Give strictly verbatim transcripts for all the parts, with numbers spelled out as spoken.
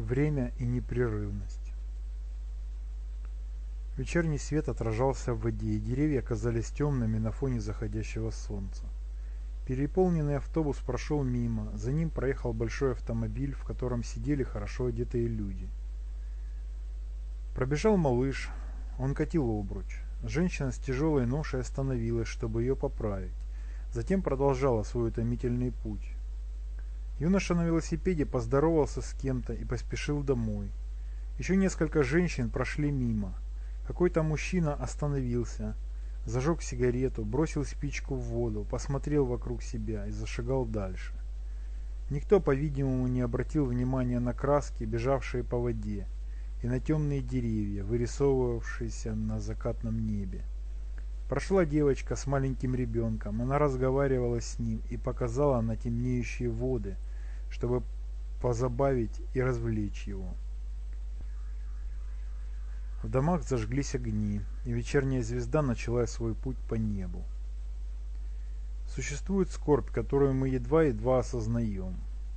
время и непрерывность. Вечерний свет отражался в воде, и деревья казались темными на фоне заходящего солнца. Переполненный автобус прошел мимо, за ним проехал большой автомобиль, в котором сидели хорошо одетые люди. Пробежал малыш, он катил обруч. Женщина с тяжелой ношей остановилась, чтобы ее поправить, затем продолжала свой утомительный путь. Юноша на велосипеде поздоровался с кем-то и поспешил домой. Еще несколько женщин прошли мимо. Какой-то мужчина остановился, зажег сигарету, бросил спичку в воду, посмотрел вокруг себя и зашагал дальше. Никто, по-видимому, не обратил внимания на краски, бежавшие по воде, и на темные деревья, вырисовывавшиеся на закатном небе. Прошла девочка с маленьким ребенком, она разговаривала с ним и показала на темнеющие воды, чтобы позабавить и развлечь его. В домах зажглись огни, и вечерняя звезда начала свой путь по небу. Существует скорбь, которую мы едва-едва осознаем.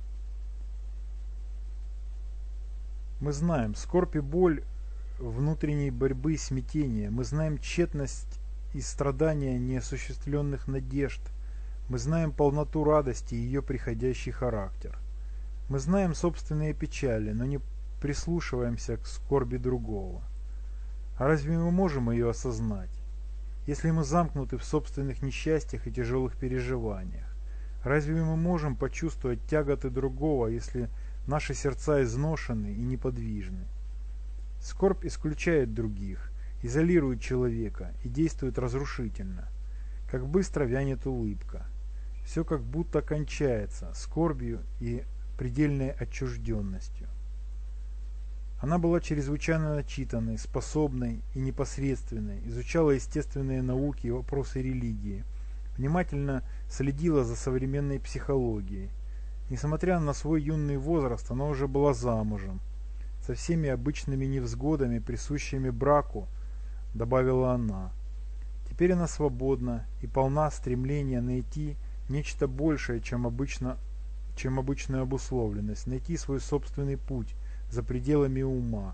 Мы знаем скорбь и боль внутренней борьбы и смятения, мы знаем тщетность и страдания неосуществленных надежд, мы знаем полноту радости и ее приходящий характер. Мы знаем собственные печали, но не прислушиваемся к скорби другого. А разве мы можем ее осознать, если мы замкнуты в собственных несчастьях и тяжелых переживаниях? Разве мы можем почувствовать тяготы другого, если наши сердца изношены и неподвижны? Скорбь исключает других, изолирует человека и действует разрушительно. Как быстро вянет улыбка. Все как будто кончается скорбью и предельной отчужденностью. Она была чрезвычайно начитанной, способной и непосредственной, изучала естественные науки и вопросы религии, внимательно следила за современной психологией. Несмотря на свой юный возраст, она уже была замужем, со всеми обычными невзгодами, присущими браку, добавила она. Теперь она свободна и полна стремления найти нечто большее, чем, обычно, чем обычную обусловленность, найти свой собственный путь за пределами ума.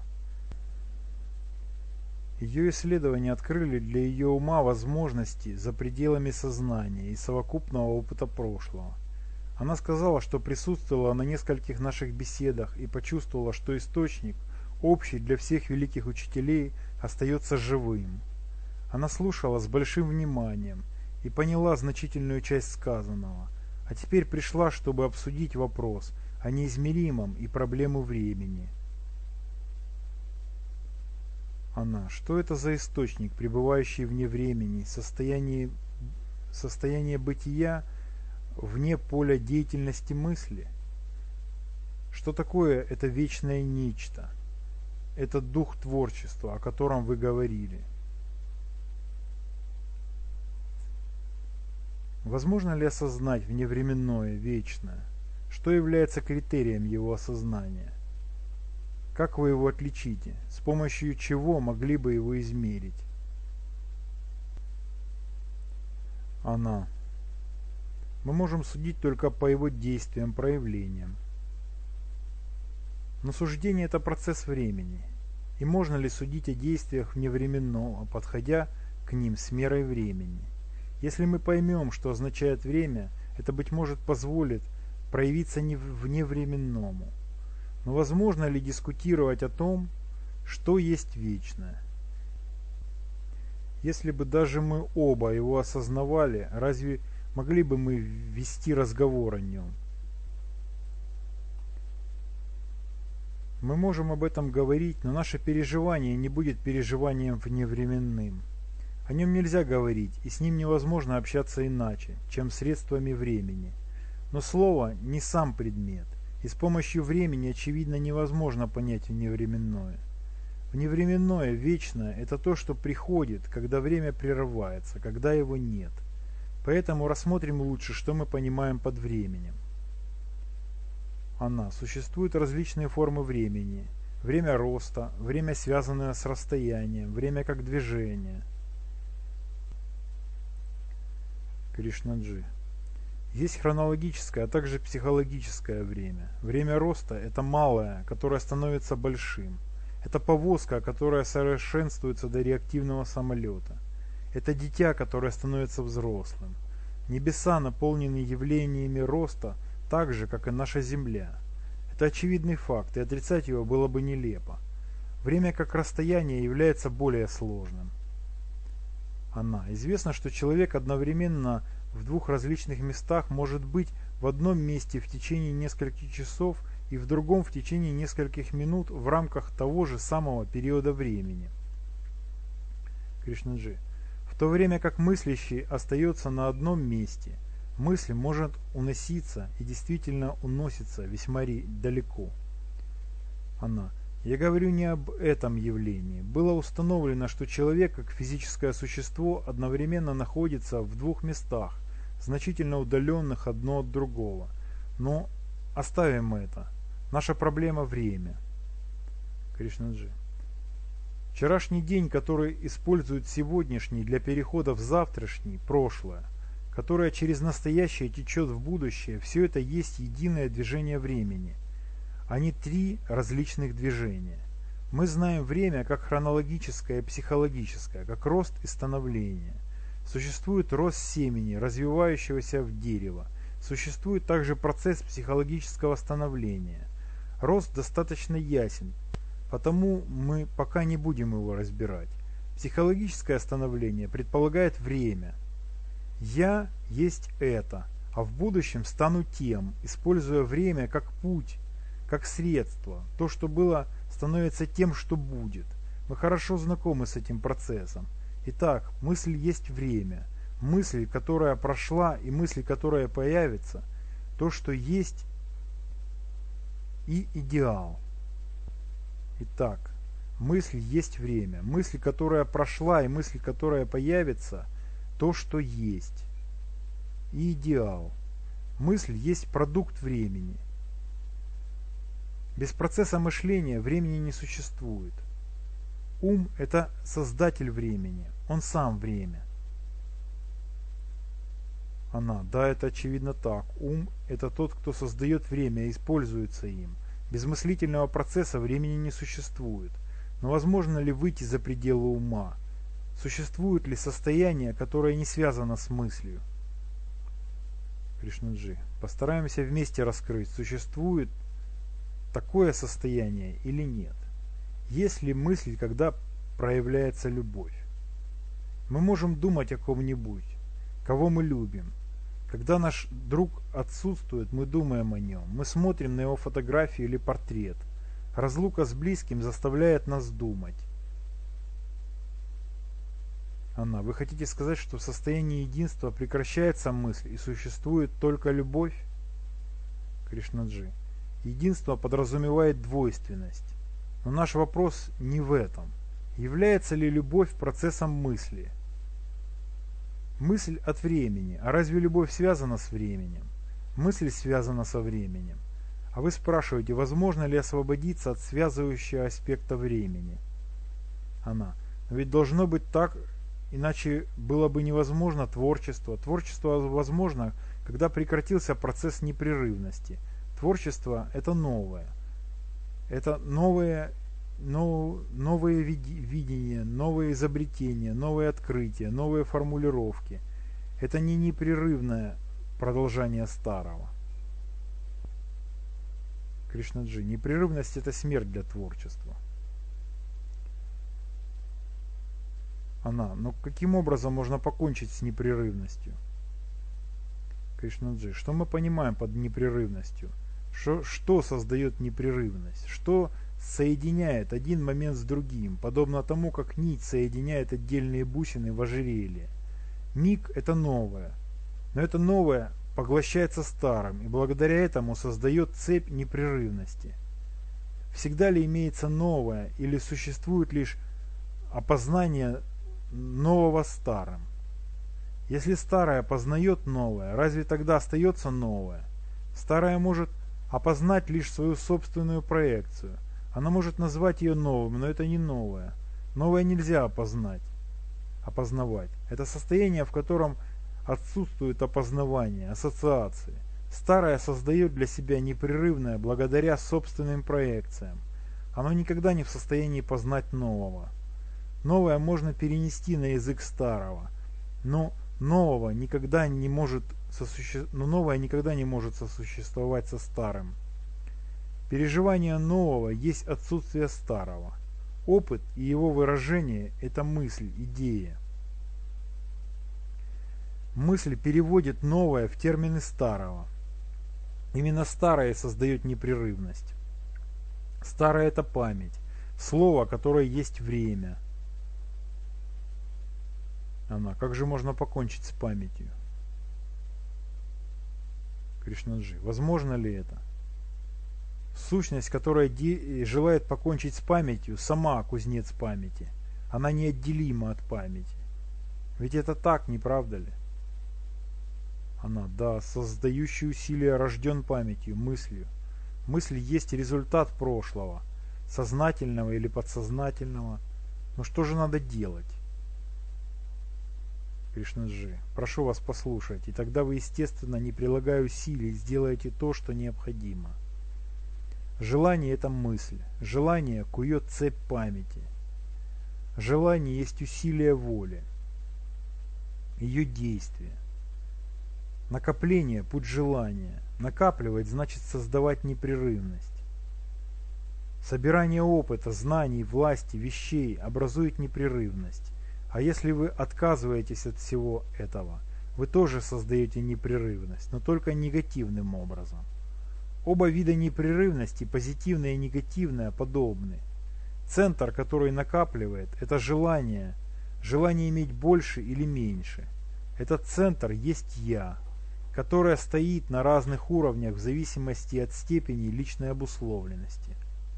Ее исследования открыли для ее ума возможности за пределами сознания и совокупного опыта прошлого. Она сказала, что присутствовала на нескольких наших беседах и почувствовала, что источник, общий для всех великих учителей, остается живым. Она слушала с большим вниманием и поняла значительную часть сказанного, а теперь пришла, чтобы обсудить вопрос о неизмеримом и проблему времени. Она: что это за источник, пребывающий вне времени, состояние, состояние бытия вне поля деятельности мысли? Что такое это вечное нечто, этот дух творчества, о котором вы говорили? Возможно ли осознать вневременное, вечное? Что является критерием его осознания? Как вы его отличите? С помощью чего могли бы его измерить? Она: мы можем судить только по его действиям, проявлениям. Но суждение – это процесс времени. И можно ли судить о действиях вневременного, подходя к ним с мерой времени? Если мы поймем, что означает время, это, быть может, позволит проявиться не вневременному. Но возможно ли дискутировать о том, что есть вечное? Если бы даже мы оба его осознавали, разве могли бы мы вести разговор о нем? Мы можем об этом говорить, но наше переживание не будет переживанием вневременным. О нем нельзя говорить, и с ним невозможно общаться иначе, чем средствами времени. Но слово не сам предмет, и с помощью времени, очевидно, невозможно понять вневременное. Вневременное, вечное – это то, что приходит, когда время прерывается, когда его нет. Поэтому рассмотрим лучше, что мы понимаем под временем. Она: существуют различные формы времени. Время роста, время, связанное с расстоянием, время как движение. Кришнаджи: Есть хронологическое, а также психологическое время. Время роста – это малое, которое становится большим. Это повозка, которая совершенствуется до реактивного самолета. Это дитя, которое становится взрослым. Небеса наполнены явлениями роста так же, как и наша Земля. Это очевидный факт, и отрицать его было бы нелепо. Время как расстояние является более сложным. Она. Известно, что человек одновременно в двух различных местах может быть в одном месте в течение нескольких часов и в другом в течение нескольких минут в рамках того же самого периода времени. Кришнаджи. В то время как мыслящий остается на одном месте, мысль может уноситься и действительно уносится весьма далеко. Она. Я говорю не об этом явлении. Было установлено, что человек, как физическое существо, одновременно находится в двух местах, значительно удаленных одно от другого. Но оставим это. Наша проблема – время. Кришнаджи. Вчерашний день, который использует сегодняшний для перехода в завтрашний, прошлое, которое через настоящее течет в будущее, все это есть единое движение времени. Они три различных движения. Мы знаем время как хронологическое и психологическое, как рост и становление. Существует рост семени, развивающегося в дерево. Существует также процесс психологического становления. Рост достаточно ясен, потому мы пока не будем его разбирать. Психологическое становление предполагает время. Я есть это, а в будущем стану тем, используя время как путь, как средство. То, что было, становится тем, что будет. Мы хорошо знакомы с этим процессом. Итак, мысль есть время. Мысль, которая прошла, и мысль, которая появится, то, что есть, и идеал. Итак, мысль есть время. Мысль, которая прошла, и мысль, которая появится, то, что есть, и идеал. Мысль есть продукт времени. Без процесса мышления времени не существует. Ум – это создатель времени, он сам время. Она. Да, это очевидно так. Ум – это тот, кто создает время и используется им. Без мыслительного процесса времени не существует. Но возможно ли выйти за пределы ума? Существует ли состояние, которое не связано с мыслью? Кришнаджи. Постараемся вместе раскрыть, существует такое состояние или нет. Есть ли мысль, когда проявляется любовь? Мы можем думать о ком-нибудь, кого мы любим. Когда наш друг отсутствует, мы думаем о нем. Мы смотрим на его фотографию или портрет. Разлука с близким заставляет нас думать. Она. Вы хотите сказать, что в состоянии единства прекращается мысль и существует только любовь? Кришнаджи. Единство подразумевает двойственность. Но наш вопрос не в этом. Является ли любовь процессом мысли? Мысль от времени. А разве любовь связана с временем? Мысль связана со временем. А вы спрашиваете, возможно ли освободиться от связывающего аспекта времени? Она. Но ведь должно быть так, иначе было бы невозможно творчество. Творчество возможно, когда прекратился процесс непрерывности. Творчество – это новое. Это новое, нов, новые видения, новые изобретения, новые открытия, новые формулировки. Это не непрерывное продолжение старого. Кришнаджи. Непрерывность – это смерть для творчества. Она. Но каким образом можно покончить с непрерывностью? Кришнаджи. Что мы понимаем под непрерывностью? Что, что создает непрерывность? Что соединяет один момент с другим, подобно тому, как нить соединяет отдельные бусины в ожерелье? Миг – это новое, но это новое поглощается старым, и благодаря этому создает цепь непрерывности. Всегда ли имеется новое, или существует лишь опознание нового старым? Если старое познает новое, разве тогда остается новое? Старое может опознать лишь свою собственную проекцию. Она может назвать ее новым, но это не новое. Новое нельзя опознать, опознавать. Это состояние, в котором отсутствует опознавание, ассоциации. Старое создает для себя непрерывное благодаря собственным проекциям. Оно никогда не в состоянии познать нового. Новое можно перенести на язык старого, но нового никогда не может сосуще... но новое никогда не может сосуществовать со старым. Переживание нового есть отсутствие старого. Опыт и его выражение – это мысль, идея. Мысль переводит новое в термины старого. Именно старое создает непрерывность. Старое – это память, слово, которое есть время. Она. Как же можно покончить с памятью? Кришнаджи. Возможно ли это? Сущность, которая желает покончить с памятью, сама кузнец памяти. Она неотделима от памяти. Ведь это так, не правда ли? Она. Да, создающий усилия рожден памятью, мыслью. Мысль есть результат прошлого, сознательного или подсознательного. Но что же надо делать? Кришнаджи, прошу вас послушать, и тогда вы, естественно, не прилагая усилий, сделаете то, что необходимо. Желание – это мысль. Желание кует цепь памяти. Желание есть усилие воли, ее действие. Накопление – путь желания. Накапливать значит создавать непрерывность. Собирание опыта, знаний, власти, вещей образует непрерывность. А если вы отказываетесь от всего этого, вы тоже создаете непрерывность, но только негативным образом. Оба вида непрерывности, позитивная и негативная, подобны. Центр, который накапливает, это желание, желание иметь больше или меньше. Этот центр есть «я», которое стоит на разных уровнях в зависимости от степени личной обусловленности.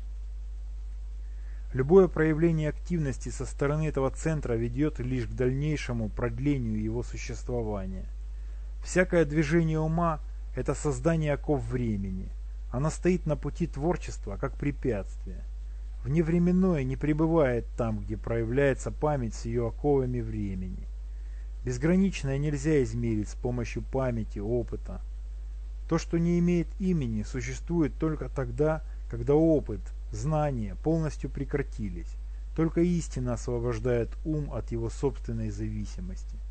Любое проявление активности со стороны этого центра ведет лишь к дальнейшему продлению его существования. Всякое движение ума – это создание оков времени. Оно стоит на пути творчества, как препятствие. Вневременное не пребывает там, где проявляется память с ее оковами времени. Безграничное нельзя измерить с помощью памяти, опыта. То, что не имеет имени, существует только тогда, когда опыт, знания полностью прекратились. Только истина освобождает ум от его собственной зависимости.